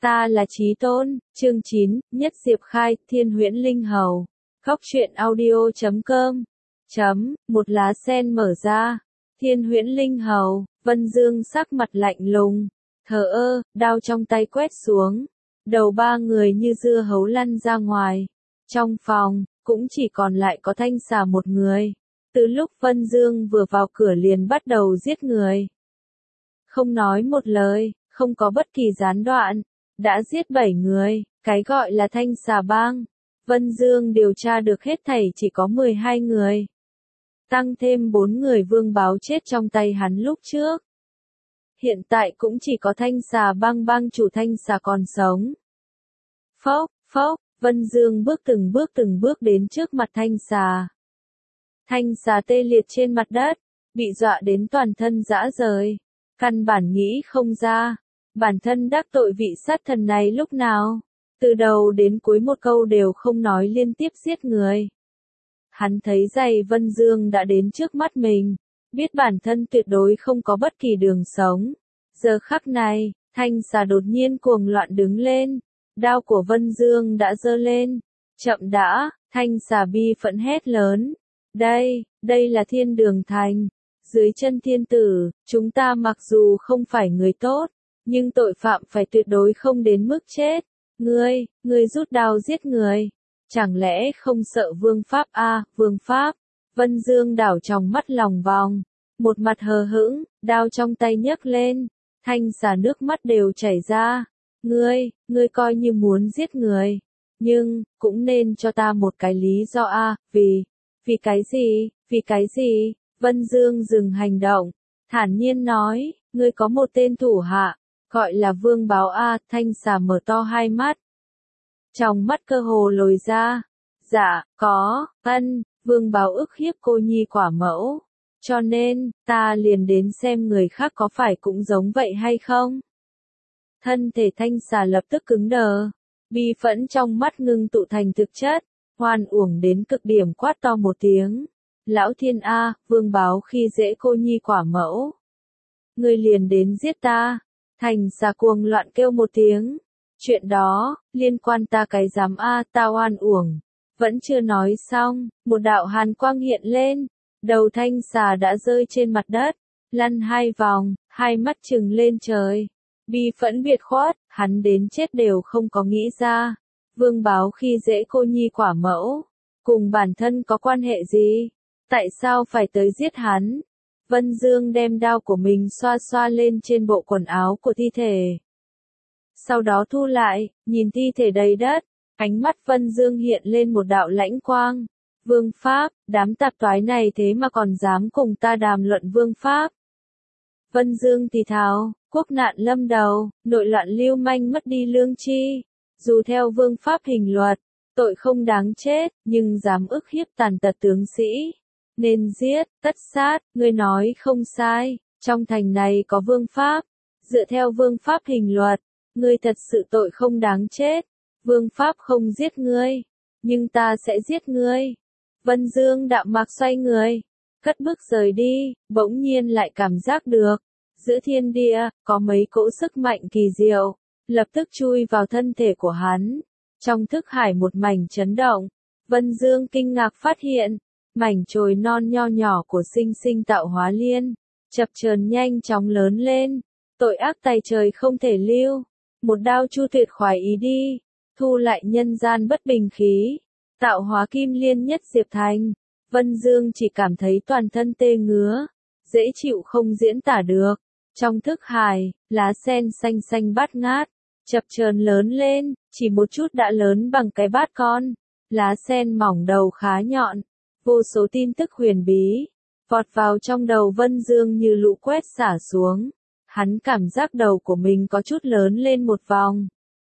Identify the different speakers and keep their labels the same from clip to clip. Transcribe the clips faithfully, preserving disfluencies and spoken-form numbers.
Speaker 1: Ta là Chí Tôn, chương chín, Nhất Diệp Khai, Thiên Huyễn Linh Hầu. Góc truyện audio chấm com. Chấm, một lá sen mở ra. Thiên Huyễn Linh Hầu, Vân Dương sắc mặt lạnh lùng, thờ ơ, đao trong tay quét xuống. Đầu ba người như dưa hấu lăn ra ngoài. Trong phòng, cũng chỉ còn lại có Thanh Xà một người. Từ lúc Vân Dương vừa vào cửa liền bắt đầu giết người. Không nói một lời, không có bất kỳ gián đoạn. Đã giết bảy người, cái gọi là Thanh Xà Bang. Vân Dương điều tra được hết thảy chỉ có mười hai người. Tăng thêm bốn người Vương Báo chết trong tay hắn lúc trước. Hiện tại cũng chỉ có Thanh Xà Bang bang chủ Thanh Xà còn sống. Phốc, phốc, Vân Dương bước từng bước từng bước đến trước mặt Thanh Xà. Thanh Xà tê liệt trên mặt đất, bị dọa đến toàn thân rã rời. Căn bản nghĩ không ra, bản thân đắc tội vị sát thần này lúc nào. Từ đầu đến cuối một câu đều không nói, liên tiếp giết người. Hắn thấy giày Vân Dương đã đến trước mắt mình, biết bản thân tuyệt đối không có bất kỳ đường sống. Giờ khắc này, Thanh Xà đột nhiên cuồng loạn đứng lên, đao của Vân Dương đã giơ lên. Chậm đã, Thanh Xà bi phẫn hét lớn. Đây, đây là thiên đường thành. Dưới chân thiên tử, chúng ta mặc dù không phải người tốt, nhưng tội phạm phải tuyệt đối không đến mức chết. Ngươi, ngươi rút đao giết người. Chẳng lẽ không sợ vương pháp a à, vương pháp? Vân Dương đảo tròng mắt lòng vòng. Một mặt hờ hững, đao trong tay nhấc lên. Thanh Xà nước mắt đều chảy ra. Ngươi, ngươi coi như muốn giết người. Nhưng, cũng nên cho ta một cái lý do a à, vì, vì cái gì, vì cái gì? Vân Dương dừng hành động, thản nhiên nói, ngươi có một tên thủ hạ, gọi là Vương Báo a. Thanh Xà mở to hai mắt. Trong mắt cơ hồ lồi ra. Dạ, có, ân, Vương Báo ức hiếp cô nhi quả mẫu. Cho nên, ta liền đến xem người khác có phải cũng giống vậy hay không. Thân thể Thanh Xà lập tức cứng đờ, bi phẫn trong mắt ngưng tụ thành thực chất, hoan uổng đến cực điểm quát to một tiếng. Lão thiên a, Vương Báo khi dễ cô nhi quả mẫu. Ngươi liền đến giết ta. Thanh Xà cuồng loạn kêu một tiếng. Chuyện đó, liên quan ta cái dám a, ta oan uổng. Vẫn chưa nói xong, một đạo hàn quang hiện lên. Đầu Thanh Xà đã rơi trên mặt đất, lăn hai vòng, hai mắt trừng lên trời. Bi phẫn biệt khuất, hắn đến chết đều không có nghĩ ra. Vương Báo khi dễ cô nhi quả mẫu, cùng bản thân có quan hệ gì? Tại sao phải tới giết hắn? Vân Dương đem đao của mình xoa xoa lên trên bộ quần áo của thi thể. Sau đó thu lại, nhìn thi thể đầy đất, ánh mắt Vân Dương hiện lên một đạo lãnh quang. Vương pháp, đám tạp toái này thế mà còn dám cùng ta đàm luận vương pháp. Vân Dương thì thào, quốc nạn lâm đầu, nội loạn lưu manh mất đi lương tri. Dù theo vương pháp hình luật, tội không đáng chết, nhưng dám ức hiếp tàn tật tướng sĩ. Nên giết, tất sát, ngươi nói không sai, trong thành này có vương pháp. Dựa theo vương pháp hình luật, ngươi thật sự tội không đáng chết. Vương pháp không giết ngươi, nhưng ta sẽ giết ngươi. Vân Dương đạm mạc xoay người, cất bước rời đi, bỗng nhiên lại cảm giác được. Giữa thiên địa, có mấy cỗ sức mạnh kỳ diệu, lập tức chui vào thân thể của hắn. Trong thức hải một mảnh chấn động, Vân Dương kinh ngạc phát hiện, mảnh chồi non nho nhỏ của sinh sinh tạo hóa liên, chập chờn nhanh chóng lớn lên. Tội ác tày trời không thể lưu, một đao chu tuyệt khoái ý đi, thu lại nhân gian bất bình khí. Tạo hóa kim liên nhất diệp thành. Vân Dương chỉ cảm thấy toàn thân tê ngứa, dễ chịu không diễn tả được. Trong thức hải, lá sen xanh xanh bát ngát, chập chờn lớn lên, chỉ một chút đã lớn bằng cái bát con. Lá sen mỏng đầu khá nhọn, vô số tin tức huyền bí, vọt vào trong đầu Vân Dương như lũ quét xả xuống. Hắn cảm giác đầu của mình có chút lớn lên một vòng.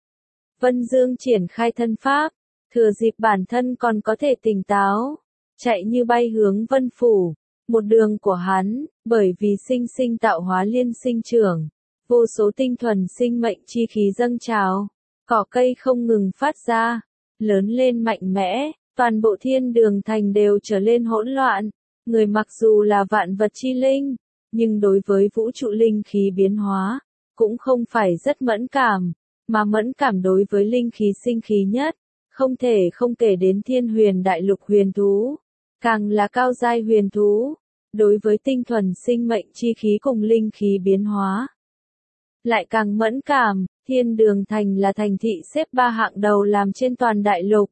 Speaker 1: Vân Dương triển khai thân pháp, thừa dịp bản thân còn có thể tỉnh táo, chạy như bay hướng Vân Phủ. Một đường của hắn, bởi vì sinh sinh tạo hóa liên sinh trưởng, vô số tinh thuần sinh mệnh chi khí dâng trào, cỏ cây không ngừng phát ra, lớn lên mạnh mẽ, toàn bộ thiên đường thành đều trở lên hỗn loạn. Người mặc dù là vạn vật chi linh, nhưng đối với vũ trụ linh khí biến hóa, cũng không phải rất mẫn cảm. mà mẫn cảm đối với linh khí sinh khí nhất, không thể không kể đến thiên huyền đại lục huyền thú, càng là cao giai huyền thú, đối với tinh thuần sinh mệnh chi khí cùng linh khí biến hóa. Lại càng mẫn cảm, Thiên Đường Thành là thành thị xếp ba hạng đầu làm trên toàn đại lục.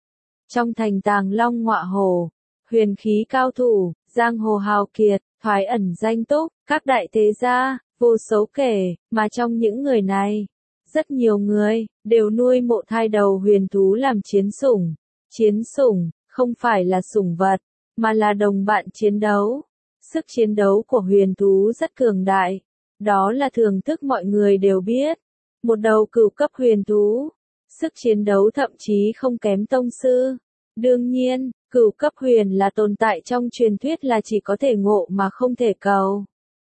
Speaker 1: Trong thành tàng long ngọa hổ, huyền khí cao thủ, giang hồ hào kiệt, thoái ẩn danh túc, các đại thế gia, vô số kể, mà trong những người này, rất nhiều người, đều nuôi mộ thai đầu huyền thú làm chiến sủng. Chiến sủng, không phải là sủng vật, mà là đồng bạn chiến đấu. Sức chiến đấu của huyền thú rất cường đại. Đó là thưởng thức mọi người đều biết. Một đầu cửu cấp huyền thú, sức chiến đấu thậm chí không kém tông sư. Đương nhiên, cửu cấp huyền là tồn tại trong truyền thuyết là chỉ có thể ngộ mà không thể cầu.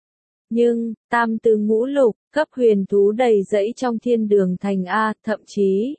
Speaker 1: Nhưng, tam từ ngũ lục, cấp huyền thú đầy rẫy trong Thiên Đường Thành A, thậm chí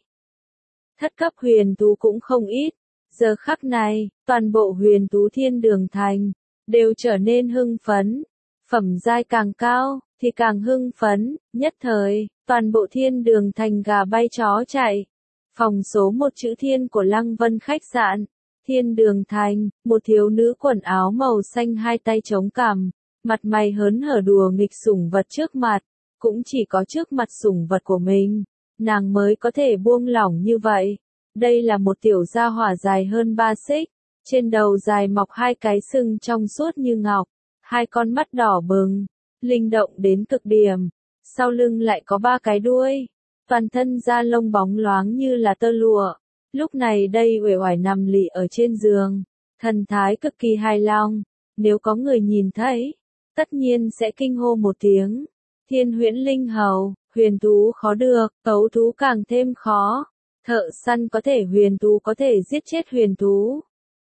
Speaker 1: thất cấp huyền thú cũng không ít. Giờ khắc này, toàn bộ huyền thú Thiên Đường Thành đều trở nên hưng phấn. Phẩm giai càng cao, thì càng hưng phấn, nhất thời, toàn bộ Thiên Đường Thành gà bay chó chạy. Phòng số một chữ Thiên của Lăng Vân khách sạn, Thiên Đường Thành, một thiếu nữ quần áo màu xanh hai tay chống cằm, mặt mày hớn hở đùa nghịch sủng vật trước mặt, cũng chỉ có trước mặt sủng vật của mình, nàng mới có thể buông lỏng như vậy. Đây là một tiểu gia hỏa dài hơn ba xích, trên đầu dài mọc hai cái sừng trong suốt như ngọc, hai con mắt đỏ bừng, linh động đến cực điểm, sau lưng lại có ba cái đuôi, toàn thân da lông bóng loáng như là tơ lụa. Lúc này đây uể oải nằm lì ở trên giường, thần thái cực kỳ hài lòng, nếu có người nhìn thấy, tất nhiên sẽ kinh hô một tiếng. Thiên huyễn linh hầu, huyền thú khó được, cấu thú càng thêm khó. Thợ săn có thể huyền thú có thể giết chết huyền thú.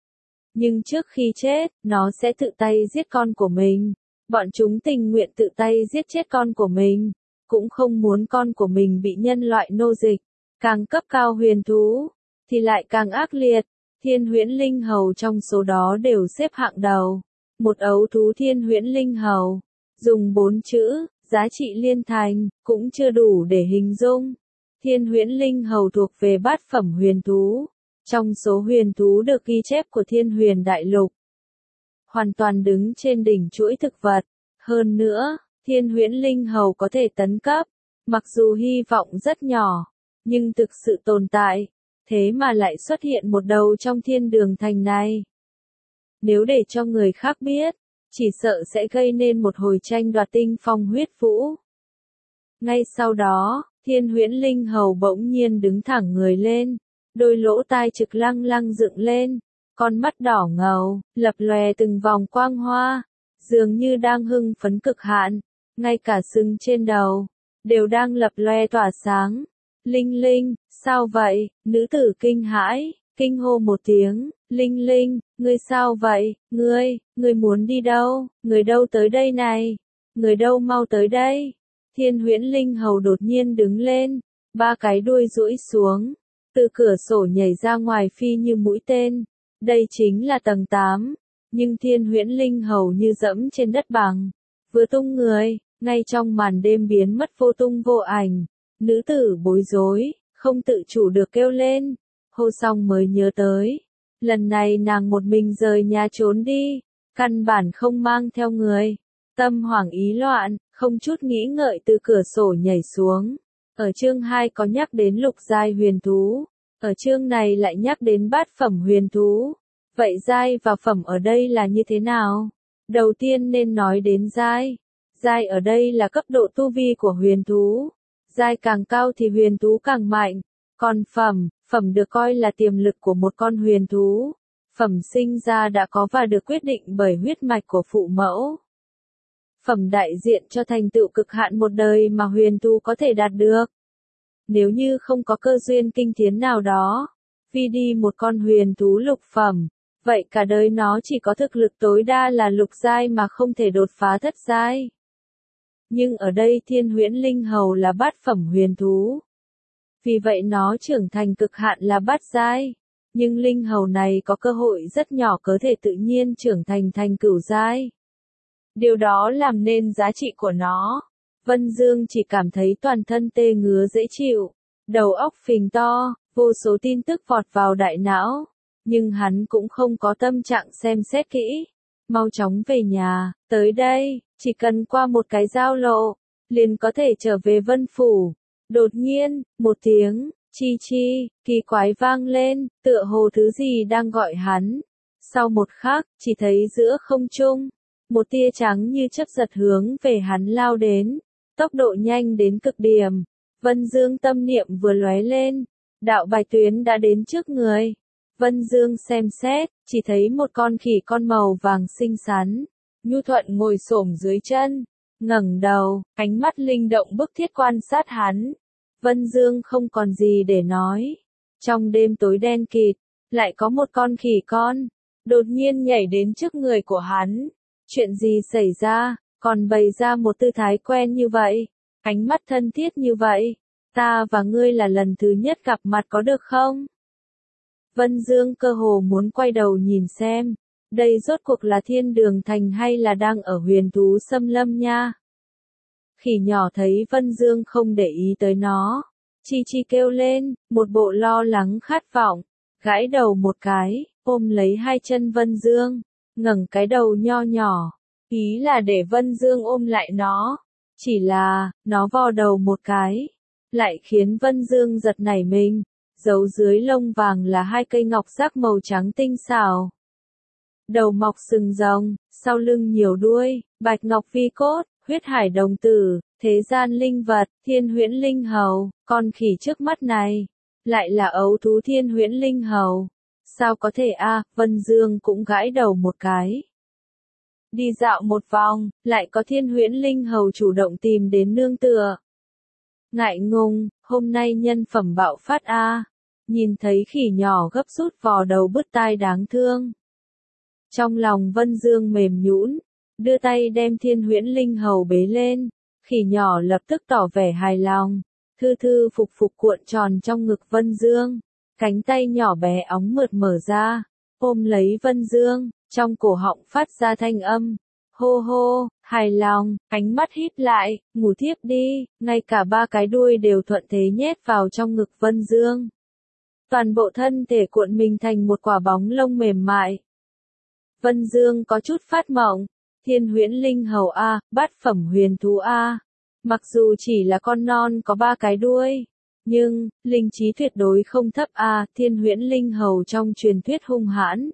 Speaker 1: Nhưng trước khi chết, nó sẽ tự tay giết con của mình. Bọn chúng tình nguyện tự tay giết chết con của mình, cũng không muốn con của mình bị nhân loại nô dịch. Càng cấp cao huyền thú, thì lại càng ác liệt. Thiên huyễn linh hầu trong số đó đều xếp hạng đầu. Một ấu thú thiên huyễn linh hầu, dùng bốn chữ, giá trị liên thành, cũng chưa đủ để hình dung. Thiên huyễn linh hầu thuộc về bát phẩm huyền thú, trong số huyền thú được ghi chép của thiên huyền đại lục. Hoàn toàn đứng trên đỉnh chuỗi thực vật. Hơn nữa, thiên huyễn linh hầu có thể tấn cấp, mặc dù hy vọng rất nhỏ, nhưng thực sự tồn tại, thế mà lại xuất hiện một đầu trong Thiên Đường Thành này. Nếu để cho người khác biết, chỉ sợ sẽ gây nên một hồi tranh đoạt tinh phong huyết vũ. Ngay sau đó, thiên huyễn linh hầu bỗng nhiên đứng thẳng người lên, đôi lỗ tai trực lăng lăng dựng lên, con mắt đỏ ngầu, lập lòe từng vòng quang hoa, dường như đang hưng phấn cực hạn, ngay cả sừng trên đầu, đều đang lập lòe tỏa sáng. Linh Linh, sao vậy? Nữ tử kinh hãi, kinh hô một tiếng, Linh Linh, ngươi sao vậy? Ngươi, ngươi muốn đi đâu? Người đâu tới đây này? Người đâu mau tới đây? Thiên huyễn linh hầu đột nhiên đứng lên, ba cái đuôi duỗi xuống, từ cửa sổ nhảy ra ngoài phi như mũi tên. Đây chính là tầng tám, nhưng thiên huyễn linh hầu như dẫm trên đất bằng, vừa tung người, ngay trong màn đêm biến mất vô tung vô ảnh. Nữ tử bối rối, không tự chủ được kêu lên, hô xong mới nhớ tới, lần này nàng một mình rời nhà trốn đi, căn bản không mang theo người. Tâm hoảng ý loạn, không chút nghĩ ngợi từ cửa sổ nhảy xuống. Ở chương hai có nhắc đến lục giai huyền thú, ở chương này lại nhắc đến bát phẩm huyền thú. Vậy giai và phẩm ở đây là như thế nào? Đầu tiên nên nói đến giai. Giai ở đây là cấp độ tu vi của huyền thú. Giai càng cao thì huyền thú càng mạnh. Còn phẩm, phẩm được coi là tiềm lực của một con huyền thú. Phẩm sinh ra đã có và được quyết định bởi huyết mạch của phụ mẫu. Phẩm đại diện cho thành tựu cực hạn một đời mà huyền thú có thể đạt được. Nếu như không có cơ duyên kinh thiến nào đó, vì đi một con huyền thú lục phẩm, vậy cả đời nó chỉ có thực lực tối đa là lục giai mà không thể đột phá thất giai. Nhưng ở đây thiên huyễn linh hầu là bát phẩm huyền thú. Vì vậy nó trưởng thành cực hạn là bát giai. Nhưng linh hầu này có cơ hội rất nhỏ có thể tự nhiên trưởng thành thành cửu giai. Điều đó làm nên giá trị của nó. Vân Dương chỉ cảm thấy toàn thân tê ngứa dễ chịu, đầu óc phình to, vô số tin tức vọt vào đại não, nhưng hắn cũng không có tâm trạng xem xét kỹ. Mau chóng về nhà, tới đây, chỉ cần qua một cái giao lộ, liền có thể trở về Vân Phủ. Đột nhiên, một tiếng, chi chi, kỳ quái vang lên, tựa hồ thứ gì đang gọi hắn. Sau một khắc, chỉ thấy giữa không trung, một tia trắng như chớp giật hướng về hắn lao đến, tốc độ nhanh đến cực điểm. Vân Dương tâm niệm vừa lóe lên, đạo bạch tuyến đã đến trước người. Vân Dương xem xét, chỉ thấy một con khỉ con màu vàng xinh xắn, nhu thuận ngồi xổm dưới chân, ngẩng đầu, ánh mắt linh động bức thiết quan sát hắn. Vân Dương không còn gì để nói. Trong đêm tối đen kịt, lại có một con khỉ con, đột nhiên nhảy đến trước người của hắn. Chuyện gì xảy ra, còn bày ra một tư thái quen như vậy, ánh mắt thân thiết như vậy. Ta và ngươi là lần thứ nhất gặp mặt có được không? Vân Dương cơ hồ muốn quay đầu nhìn xem, đây rốt cuộc là Thiên Đường Thành hay là đang ở Huyền Thú Xâm Lâm nha. Khỉ nhỏ thấy Vân Dương không để ý tới nó, chi chi kêu lên, một bộ lo lắng khát vọng, gãi đầu một cái, ôm lấy hai chân Vân Dương, ngẩng cái đầu nho nhỏ, ý là để Vân Dương ôm lại nó. Chỉ là, nó vò đầu một cái, lại khiến Vân Dương giật nảy mình. Giấu dưới lông vàng là hai cây ngọc giác màu trắng tinh xảo. Đầu mọc sừng rồng, sau lưng nhiều đuôi, bạch ngọc vi cốt, huyết hải đồng tử, thế gian linh vật, thiên huyễn linh hầu, con khỉ trước mắt này, lại là ấu thú thiên huyễn linh hầu. Sao có thể a? À, Vân Dương cũng gãi đầu một cái. Đi dạo một vòng, lại có thiên huyễn linh hầu chủ động tìm đến nương tựa. Ngại ngùng, hôm nay nhân phẩm bạo phát a. À. Nhìn thấy khỉ nhỏ gấp rút vò đầu bứt tai đáng thương. Trong lòng Vân Dương mềm nhũn, đưa tay đem thiên huyễn linh hầu bế lên, khỉ nhỏ lập tức tỏ vẻ hài lòng, thư thư phục phục cuộn tròn trong ngực Vân Dương, cánh tay nhỏ bé óng mượt mở ra, ôm lấy Vân Dương, trong cổ họng phát ra thanh âm, hô hô, hài lòng, ánh mắt híp lại, ngủ thiếp đi, ngay cả ba cái đuôi đều thuận thế nhét vào trong ngực Vân Dương. Toàn bộ thân thể cuộn mình thành một quả bóng lông mềm mại. Vân Dương có chút phát mộng, thiên huyễn linh hầu A, bát phẩm huyền thú A. Mặc dù chỉ là con non có ba cái đuôi, nhưng, linh trí tuyệt đối không thấp A, thiên huyễn linh hầu trong truyền thuyết hung hãn.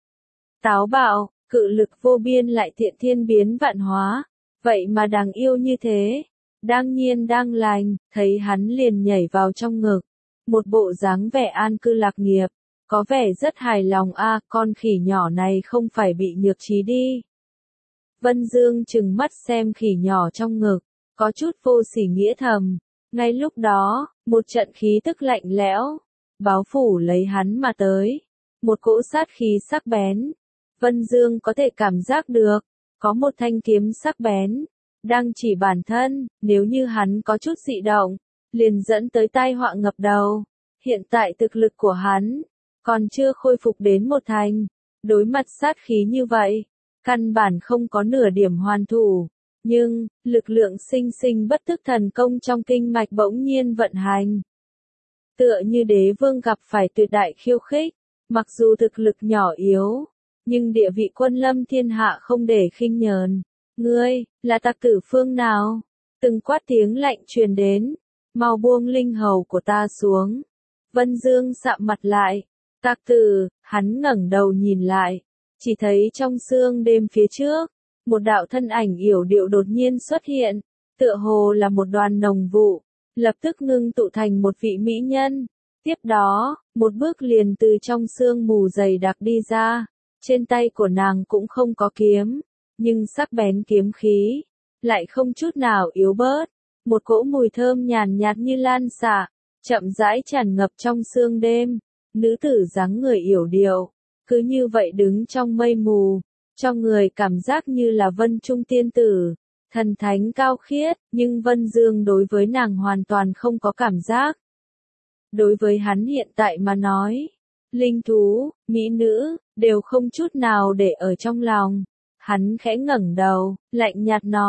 Speaker 1: Táo bạo, cự lực vô biên lại thiện thiên biến vạn hóa, vậy mà đáng yêu như thế. Đang nhiên đang lành, thấy hắn liền nhảy vào trong ngực. Một bộ dáng vẻ an cư lạc nghiệp, có vẻ rất hài lòng a, à, con khỉ nhỏ này không phải bị nhược trí đi. Vân Dương trừng mắt xem khỉ nhỏ trong ngực, có chút vô sỉ nghĩa thầm. Ngay lúc đó, một trận khí tức lạnh lẽo, báo phủ lấy hắn mà tới. Một cỗ sát khí sắc bén. Vân Dương có thể cảm giác được, có một thanh kiếm sắc bén, đang chỉ bản thân, nếu như hắn có chút dị động, liền dẫn tới tai họa ngập đầu. Hiện tại thực lực của hắn, còn chưa khôi phục đến một thành. Đối mặt sát khí như vậy, căn bản không có nửa điểm hoàn thủ. Nhưng, lực lượng sinh sinh bất tức thần công trong kinh mạch bỗng nhiên vận hành. Tựa như đế vương gặp phải tuyệt đại khiêu khích, mặc dù thực lực nhỏ yếu, nhưng địa vị quân lâm thiên hạ không để khinh nhờn. Ngươi, là tặc tử phương nào? Từng quát tiếng lạnh truyền đến. Mau buông linh hầu của ta xuống. Vân Dương sạm mặt lại. Tặc tử, hắn ngẩng đầu nhìn lại. Chỉ thấy trong sương đêm phía trước, một đạo thân ảnh yểu điệu đột nhiên xuất hiện. Tựa hồ là một đoàn nồng vụ. Lập tức ngưng tụ thành một vị mỹ nhân. Tiếp đó, một bước liền từ trong sương mù dày đặc đi ra. Trên tay của nàng cũng không có kiếm. Nhưng sắc bén kiếm khí, lại không chút nào yếu bớt. Một cỗ mùi thơm nhàn nhạt như lan xạ, chậm rãi tràn ngập trong sương đêm. Nữ tử dáng người yểu điệu, cứ như vậy đứng trong mây mù, cho người cảm giác như là vân trung tiên tử, thần thánh cao khiết, nhưng Vân Dương đối với nàng hoàn toàn không có cảm giác. Đối với hắn hiện tại mà nói, linh thú, mỹ nữ, đều không chút nào để ở trong lòng. Hắn khẽ ngẩng đầu, lạnh nhạt nói,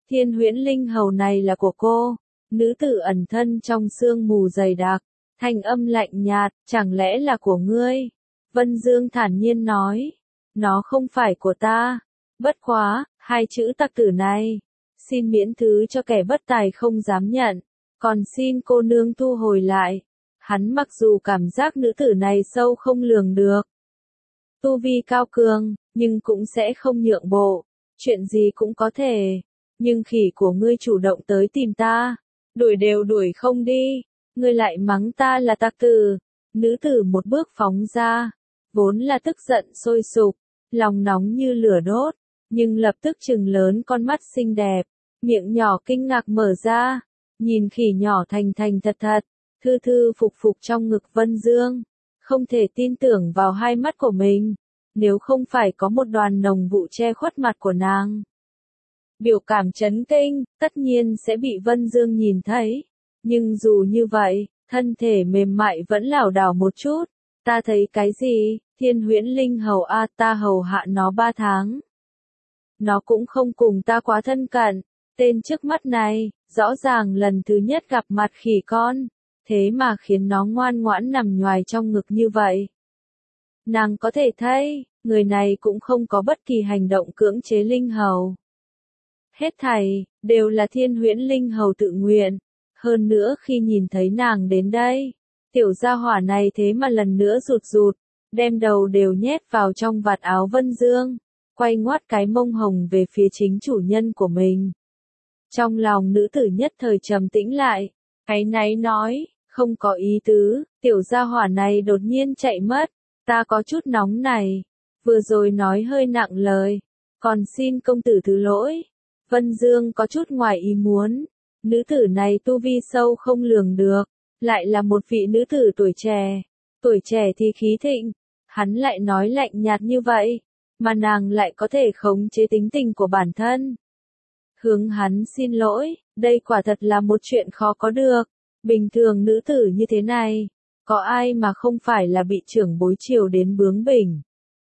Speaker 1: Thiên huyễn linh hầu này là của cô. Nữ tử ẩn thân trong sương mù dày đặc, thanh âm lạnh nhạt, chẳng lẽ là của ngươi? Vân Dương thản nhiên nói, nó không phải của ta. Bất quá, hai chữ tặc tử này, xin miễn thứ cho kẻ bất tài không dám nhận, còn xin cô nương thu hồi lại. Hắn mặc dù cảm giác nữ tử này sâu không lường được, tu vi cao cường, nhưng cũng sẽ không nhượng bộ, chuyện gì cũng có thể. Nhưng khỉ của ngươi chủ động tới tìm ta, đuổi đều đuổi không đi, ngươi lại mắng ta là tặc tử. Nữ tử một bước phóng ra, vốn là tức giận sôi sục, lòng nóng như lửa đốt, nhưng lập tức trừng lớn con mắt xinh đẹp, miệng nhỏ kinh ngạc mở ra, nhìn khỉ nhỏ thành thành thật thật, thư thư phục phục trong ngực Vân Dương, không thể tin tưởng vào hai mắt của mình, nếu không phải có một đoàn nồng vụ che khuất mặt của nàng. Biểu cảm chấn kinh, tất nhiên sẽ bị Vân Dương nhìn thấy, nhưng dù như vậy, thân thể mềm mại vẫn lảo đảo một chút. Ta thấy cái gì? Thiên huyễn linh hầu a, ta hầu hạ nó ba tháng. Nó cũng không cùng ta quá thân cận. Tên trước mắt này, rõ ràng lần thứ nhất gặp mặt khỉ con, thế mà khiến nó ngoan ngoãn nằm nhoài trong ngực như vậy. Nàng có thể thấy, người này cũng không có bất kỳ hành động cưỡng chế linh hầu. Hết thảy, đều là thiên huyễn linh hầu tự nguyện. Hơn nữa khi nhìn thấy nàng đến đây, tiểu gia hỏa này thế mà lần nữa rụt rụt, đem đầu đều nhét vào trong vạt áo Vân Dương, quay ngoắt cái mông hồng về phía chính chủ nhân của mình. Trong lòng nữ tử nhất thời trầm tĩnh lại, áy náy nói, không có ý tứ, tiểu gia hỏa này đột nhiên chạy mất, ta có chút nóng này, vừa rồi nói hơi nặng lời, còn xin công tử thứ lỗi. Vân Dương có chút ngoài ý muốn, nữ tử này tu vi sâu không lường được, lại là một vị nữ tử tuổi trẻ, tuổi trẻ thì khí thịnh, hắn lại nói lạnh nhạt như vậy, mà nàng lại có thể khống chế tính tình của bản thân. Hướng hắn xin lỗi, đây quả thật là một chuyện khó có được, bình thường nữ tử như thế này, có ai mà không phải là bị trưởng bối chiều đến bướng bỉnh.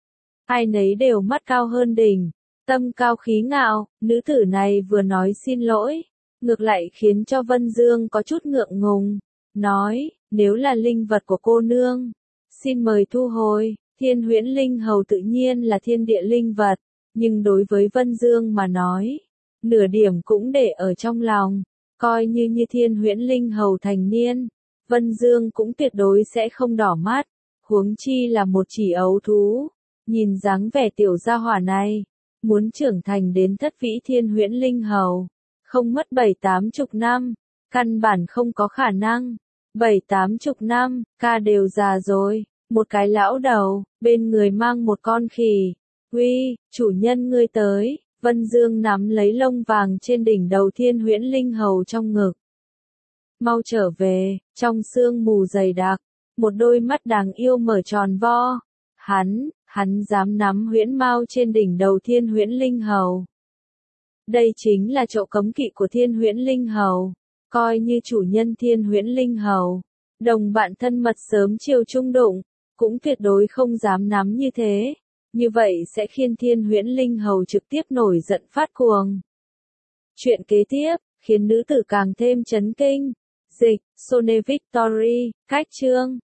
Speaker 1: Ai nấy đều mắt cao hơn đỉnh, tâm cao khí ngạo, nữ tử này vừa nói xin lỗi, ngược lại khiến cho Vân Dương có chút ngượng ngùng, nói, nếu là linh vật của cô nương, xin mời thu hồi. Thiên huyễn linh hầu tự nhiên là thiên địa linh vật, nhưng đối với Vân Dương mà nói, nửa điểm cũng để ở trong lòng, coi như như thiên huyễn linh hầu thành niên, Vân Dương cũng tuyệt đối sẽ không đỏ mắt, huống chi là một chỉ ấu thú. Nhìn dáng vẻ tiểu gia hỏa này, muốn trưởng thành đến thất vĩ thiên huyễn linh hầu, không mất bảy tám chục năm, căn bản không có khả năng. Bảy tám chục năm, ca đều già rồi, một cái lão đầu, bên người mang một con khỉ. Uy, chủ nhân ngươi tới. Vân Dương nắm lấy lông vàng trên đỉnh đầu thiên huyễn linh hầu trong ngực. Mau trở về, trong sương mù dày đặc, một đôi mắt đáng yêu mở tròn vo. Hắn, hắn dám nắm huyễn mao trên đỉnh đầu thiên huyễn linh hầu. Đây chính là chỗ cấm kỵ của thiên huyễn linh hầu, coi như chủ nhân thiên huyễn linh hầu, đồng bạn thân mật sớm chiều chung đụng, cũng tuyệt đối không dám nắm như thế. Như vậy sẽ khiến thiên huyễn linh hầu trực tiếp nổi giận phát cuồng. Chuyện kế tiếp, khiến nữ tử càng thêm chấn kinh. Dịch, Sone Victory, cách chương.